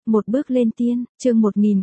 Một bước lên tiên, chương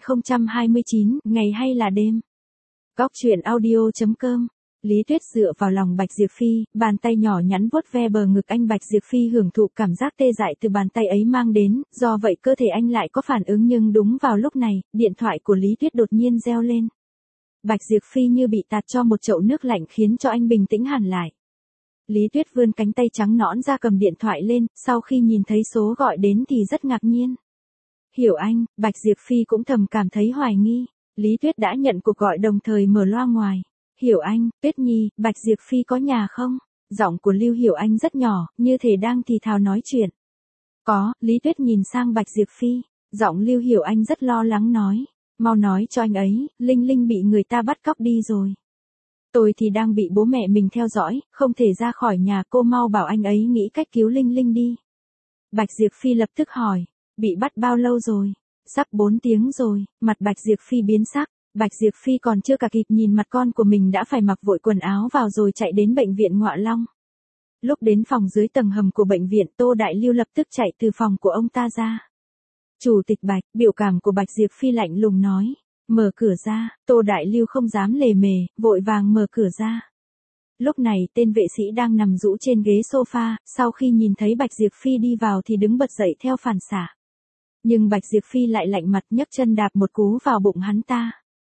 1029, ngày hay là đêm. Góc truyện audio.com. Lý Tuyết dựa vào lòng Bạch Diệp Phi, bàn tay nhỏ nhắn vuốt ve bờ ngực anh. Bạch Diệp Phi hưởng thụ cảm giác tê dại từ bàn tay ấy mang đến, do vậy cơ thể anh lại có phản ứng, nhưng đúng vào lúc này, điện thoại của Lý Tuyết đột nhiên reo lên. Bạch Diệp Phi như bị tạt cho một chậu nước lạnh khiến cho anh bình tĩnh hẳn lại. Lý Tuyết vươn cánh tay trắng nõn ra cầm điện thoại lên, sau khi nhìn thấy số gọi đến thì rất ngạc nhiên. Hiểu Anh, Bạch Diệp Phi cũng thầm cảm thấy hoài nghi. Lý Tuyết đã nhận cuộc gọi đồng thời mở loa ngoài. Hiểu Anh, Tuyết Nhi, Bạch Diệp Phi có nhà không? Giọng của Lưu Hiểu Anh rất nhỏ, như thể đang thì thào nói chuyện. Có, Lý Tuyết nhìn sang Bạch Diệp Phi. Giọng Lưu Hiểu Anh rất lo lắng nói. Mau nói cho anh ấy, Linh Linh bị người ta bắt cóc đi rồi. Tôi thì đang bị bố mẹ mình theo dõi, không thể ra khỏi nhà, cô mau bảo anh ấy nghĩ cách cứu Linh Linh đi. Bạch Diệp Phi lập tức hỏi. Bị bắt bao lâu rồi? Sắp 4 tiếng rồi. Mặt Bạch Diệp Phi biến sắc. Bạch Diệp Phi còn chưa cả kịp nhìn mặt con của mình đã phải mặc vội quần áo vào rồi chạy đến bệnh viện Ngọa Long. Lúc đến phòng dưới tầng hầm của bệnh viện, Tô Đại Lưu lập tức chạy từ phòng của ông ta ra. Chủ tịch Bạch, biểu cảm của Bạch Diệp Phi lạnh lùng nói. Mở cửa ra. Tô Đại Lưu không dám lề mề, vội vàng mở cửa ra. Lúc này tên vệ sĩ đang nằm rũ trên ghế sofa, sau khi nhìn thấy Bạch Diệp Phi đi vào thì đứng bật dậy theo phản xạ. Nhưng Bạch Diệp Phi lại lạnh mặt nhấc chân đạp một cú vào bụng hắn ta.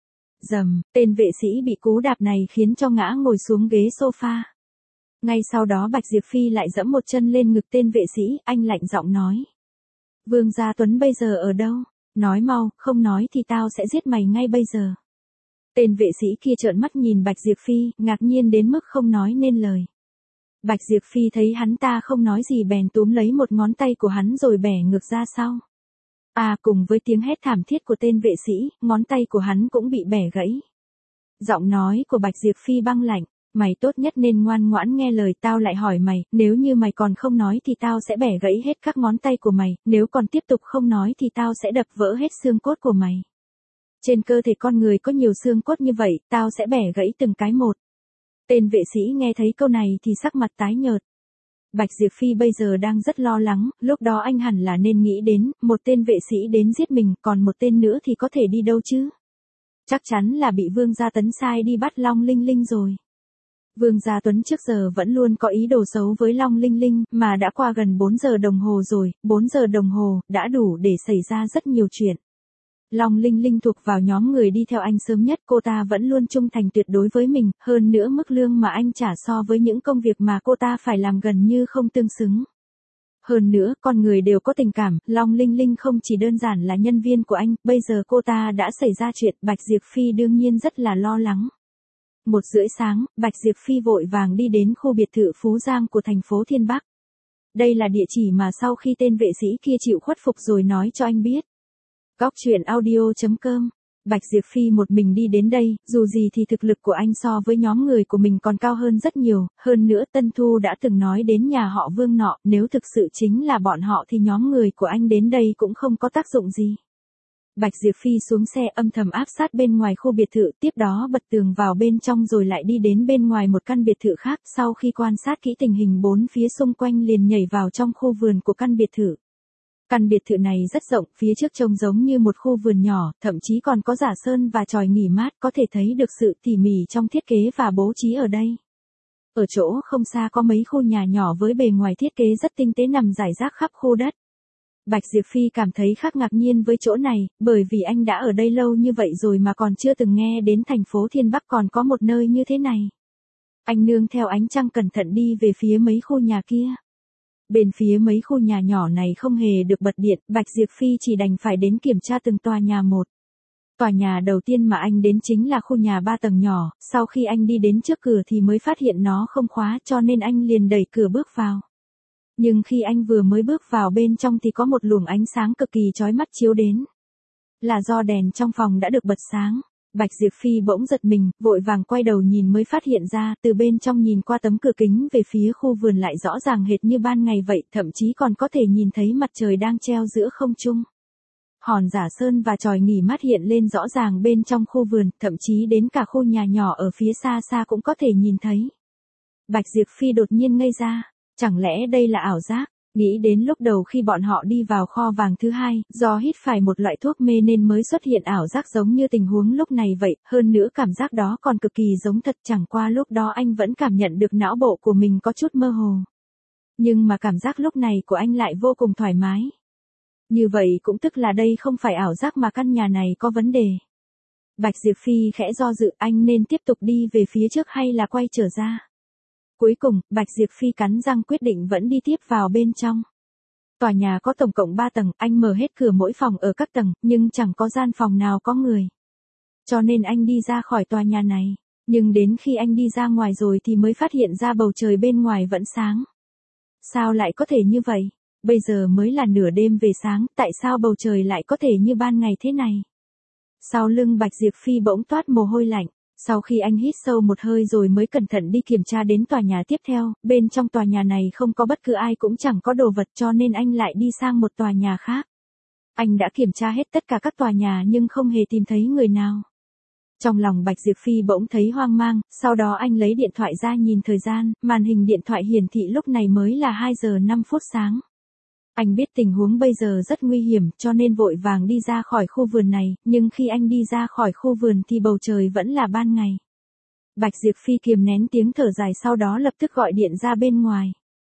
Dầm, tên vệ sĩ bị cú đạp này khiến cho ngã ngồi xuống ghế sofa. Ngay sau đó Bạch Diệp Phi lại giẫm một chân lên ngực tên vệ sĩ, anh lạnh giọng nói. Vương Gia Tuấn bây giờ ở đâu? Nói mau, không nói thì tao sẽ giết mày ngay bây giờ. Tên vệ sĩ kia trợn mắt nhìn Bạch Diệp Phi, ngạc nhiên đến mức không nói nên lời. Bạch Diệp Phi thấy hắn ta không nói gì bèn túm lấy một ngón tay của hắn rồi bẻ ngược ra sau. Cùng với tiếng hét thảm thiết của tên vệ sĩ, ngón tay của hắn cũng bị bẻ gãy. Giọng nói của Bạch Diệp Phi băng lạnh. Mày tốt nhất nên ngoan ngoãn nghe lời tao, lại hỏi mày, nếu như mày còn không nói thì tao sẽ bẻ gãy hết các ngón tay của mày, nếu còn tiếp tục không nói thì tao sẽ đập vỡ hết xương cốt của mày. Trên cơ thể con người có nhiều xương cốt như vậy, tao sẽ bẻ gãy từng cái một. Tên vệ sĩ nghe thấy câu này thì sắc mặt tái nhợt. Bạch Diệp Phi bây giờ đang rất lo lắng, lúc đó anh hẳn là nên nghĩ đến, một tên vệ sĩ đến giết mình, còn một tên nữa thì có thể đi đâu chứ? Chắc chắn là bị Vương Gia Tấn sai đi bắt Long Linh Linh rồi. Vương Gia Tuấn trước giờ vẫn luôn có ý đồ xấu với Long Linh Linh, mà đã qua gần 4 giờ đồng hồ rồi, 4 giờ đồng hồ, đã đủ để xảy ra rất nhiều chuyện. Long Linh Linh thuộc vào nhóm người đi theo anh sớm nhất, cô ta vẫn luôn trung thành tuyệt đối với mình, hơn nữa mức lương mà anh trả so với những công việc mà cô ta phải làm gần như không tương xứng. Hơn nữa, con người đều có tình cảm, Long Linh Linh không chỉ đơn giản là nhân viên của anh, bây giờ cô ta đã xảy ra chuyện, Bạch Diệp Phi đương nhiên rất là lo lắng. 1:30 sáng, Bạch Diệp Phi vội vàng đi đến khu biệt thự Phú Giang của thành phố Thiên Bắc. Đây là địa chỉ mà sau khi tên vệ sĩ kia chịu khuất phục rồi nói cho anh biết. Góc truyện audio.com. Bạch Diệp Phi một mình đi đến đây, dù gì thì thực lực của anh so với nhóm người của mình còn cao hơn rất nhiều, hơn nữa Tân Thu đã từng nói đến nhà họ Vương nọ, nếu thực sự chính là bọn họ thì nhóm người của anh đến đây cũng không có tác dụng gì. Bạch Diệp Phi xuống xe âm thầm áp sát bên ngoài khu biệt thự, tiếp đó bật tường vào bên trong rồi lại đi đến bên ngoài một căn biệt thự khác, sau khi quan sát kỹ tình hình bốn phía xung quanh liền nhảy vào trong khu vườn của căn biệt thự. Căn biệt thự này rất rộng, phía trước trông giống như một khu vườn nhỏ, thậm chí còn có giả sơn và chòi nghỉ mát, có thể thấy được sự tỉ mỉ trong thiết kế và bố trí ở đây. Ở chỗ không xa có mấy khu nhà nhỏ với bề ngoài thiết kế rất tinh tế nằm rải rác khắp khu đất. Bạch Diệp Phi cảm thấy khá ngạc nhiên với chỗ này, bởi vì anh đã ở đây lâu như vậy rồi mà còn chưa từng nghe đến thành phố Thiên Bắc còn có một nơi như thế này. Anh nương theo ánh trăng cẩn thận đi về phía mấy khu nhà kia. Bên phía mấy khu nhà nhỏ này không hề được bật điện, Bạch Diệp Phi chỉ đành phải đến kiểm tra từng tòa nhà một. Tòa nhà đầu tiên mà anh đến chính là khu nhà 3 tầng nhỏ, sau khi anh đi đến trước cửa thì mới phát hiện nó không khóa cho nên anh liền đẩy cửa bước vào. Nhưng khi anh vừa mới bước vào bên trong thì có một luồng ánh sáng cực kỳ chói mắt chiếu đến. Là do đèn trong phòng đã được bật sáng. Bạch Diệp Phi bỗng giật mình, vội vàng quay đầu nhìn mới phát hiện ra, từ bên trong nhìn qua tấm cửa kính về phía khu vườn lại rõ ràng hệt như ban ngày vậy, thậm chí còn có thể nhìn thấy mặt trời đang treo giữa không trung. Hòn giả sơn và chòi nghỉ mát hiện lên rõ ràng bên trong khu vườn, thậm chí đến cả khu nhà nhỏ ở phía xa xa cũng có thể nhìn thấy. Bạch Diệp Phi đột nhiên ngây ra. Chẳng lẽ đây là ảo giác? Nghĩ đến lúc đầu khi bọn họ đi vào kho vàng thứ hai, do hít phải một loại thuốc mê nên mới xuất hiện ảo giác giống như tình huống lúc này vậy, hơn nữa cảm giác đó còn cực kỳ giống thật, chẳng qua lúc đó anh vẫn cảm nhận được não bộ của mình có chút mơ hồ. Nhưng mà cảm giác lúc này của anh lại vô cùng thoải mái. Như vậy cũng tức là đây không phải ảo giác mà căn nhà này có vấn đề. Bạch Diệp Phi khẽ do dự anh nên tiếp tục đi về phía trước hay là quay trở ra. Cuối cùng, Bạch Diệp Phi cắn răng quyết định vẫn đi tiếp vào bên trong. Tòa nhà có tổng cộng 3 tầng, anh mở hết cửa mỗi phòng ở các tầng, nhưng chẳng có gian phòng nào có người. Cho nên anh đi ra khỏi tòa nhà này. Nhưng đến khi anh đi ra ngoài rồi thì mới phát hiện ra bầu trời bên ngoài vẫn sáng. Sao lại có thể như vậy? Bây giờ mới là nửa đêm về sáng, tại sao bầu trời lại có thể như ban ngày thế này? Sau lưng Bạch Diệp Phi bỗng toát mồ hôi lạnh. Sau khi anh hít sâu một hơi rồi mới cẩn thận đi kiểm tra đến tòa nhà tiếp theo, bên trong tòa nhà này không có bất cứ ai cũng chẳng có đồ vật cho nên anh lại đi sang một tòa nhà khác. Anh đã kiểm tra hết tất cả các tòa nhà nhưng không hề tìm thấy người nào. Trong lòng Bạch Diệp Phi bỗng thấy hoang mang, sau đó anh lấy điện thoại ra nhìn thời gian, màn hình điện thoại hiển thị lúc này mới là 2 giờ 5 phút sáng. Anh biết tình huống bây giờ rất nguy hiểm cho nên vội vàng đi ra khỏi khu vườn này, nhưng khi anh đi ra khỏi khu vườn thì bầu trời vẫn là ban ngày. Bạch Diệp Phi kiềm nén tiếng thở dài sau đó lập tức gọi điện ra bên ngoài.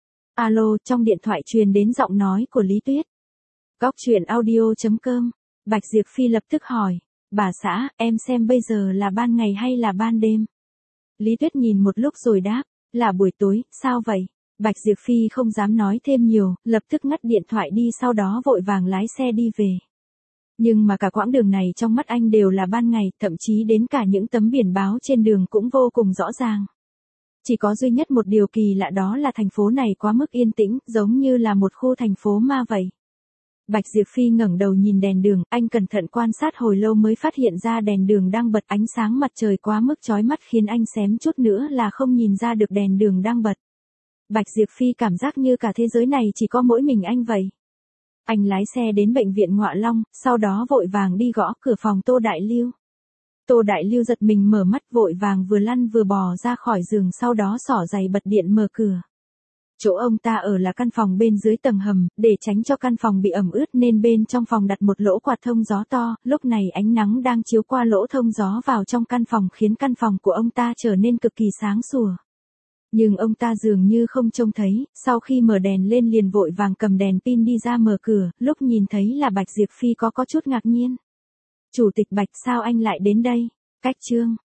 Alo, trong điện thoại truyền đến giọng nói của Lý Tuyết. Góc truyện audio.com. Bạch Diệp Phi lập tức hỏi, bà xã, em xem bây giờ là ban ngày hay là ban đêm? Lý Tuyết nhìn một lúc rồi đáp, là buổi tối, sao vậy? Bạch Diệp Phi không dám nói thêm nhiều, lập tức ngắt điện thoại đi sau đó vội vàng lái xe đi về. Nhưng mà cả quãng đường này trong mắt anh đều là ban ngày, thậm chí đến cả những tấm biển báo trên đường cũng vô cùng rõ ràng. Chỉ có duy nhất một điều kỳ lạ đó là thành phố này quá mức yên tĩnh, giống như là một khu thành phố ma vậy. Bạch Diệp Phi ngẩng đầu nhìn đèn đường, anh cẩn thận quan sát hồi lâu mới phát hiện ra đèn đường đang bật, ánh sáng mặt trời quá mức chói mắt khiến anh xém chút nữa là không nhìn ra được đèn đường đang bật. Bạch Diệp Phi cảm giác như cả thế giới này chỉ có mỗi mình anh vậy. Anh lái xe đến bệnh viện Ngọa Long, sau đó vội vàng đi gõ cửa phòng Tô Đại Lưu. Tô Đại Lưu giật mình mở mắt vội vàng vừa lăn vừa bò ra khỏi giường sau đó xỏ giày bật điện mở cửa. Chỗ ông ta ở là căn phòng bên dưới tầng hầm, để tránh cho căn phòng bị ẩm ướt nên bên trong phòng đặt một lỗ quạt thông gió to, lúc này ánh nắng đang chiếu qua lỗ thông gió vào trong căn phòng khiến căn phòng của ông ta trở nên cực kỳ sáng sủa. Nhưng ông ta dường như không trông thấy, sau khi mở đèn lên liền vội vàng cầm đèn pin đi ra mở cửa, lúc nhìn thấy là Bạch Diệp Phi có chút ngạc nhiên. Chủ tịch Bạch sao anh lại đến đây? Cách chương.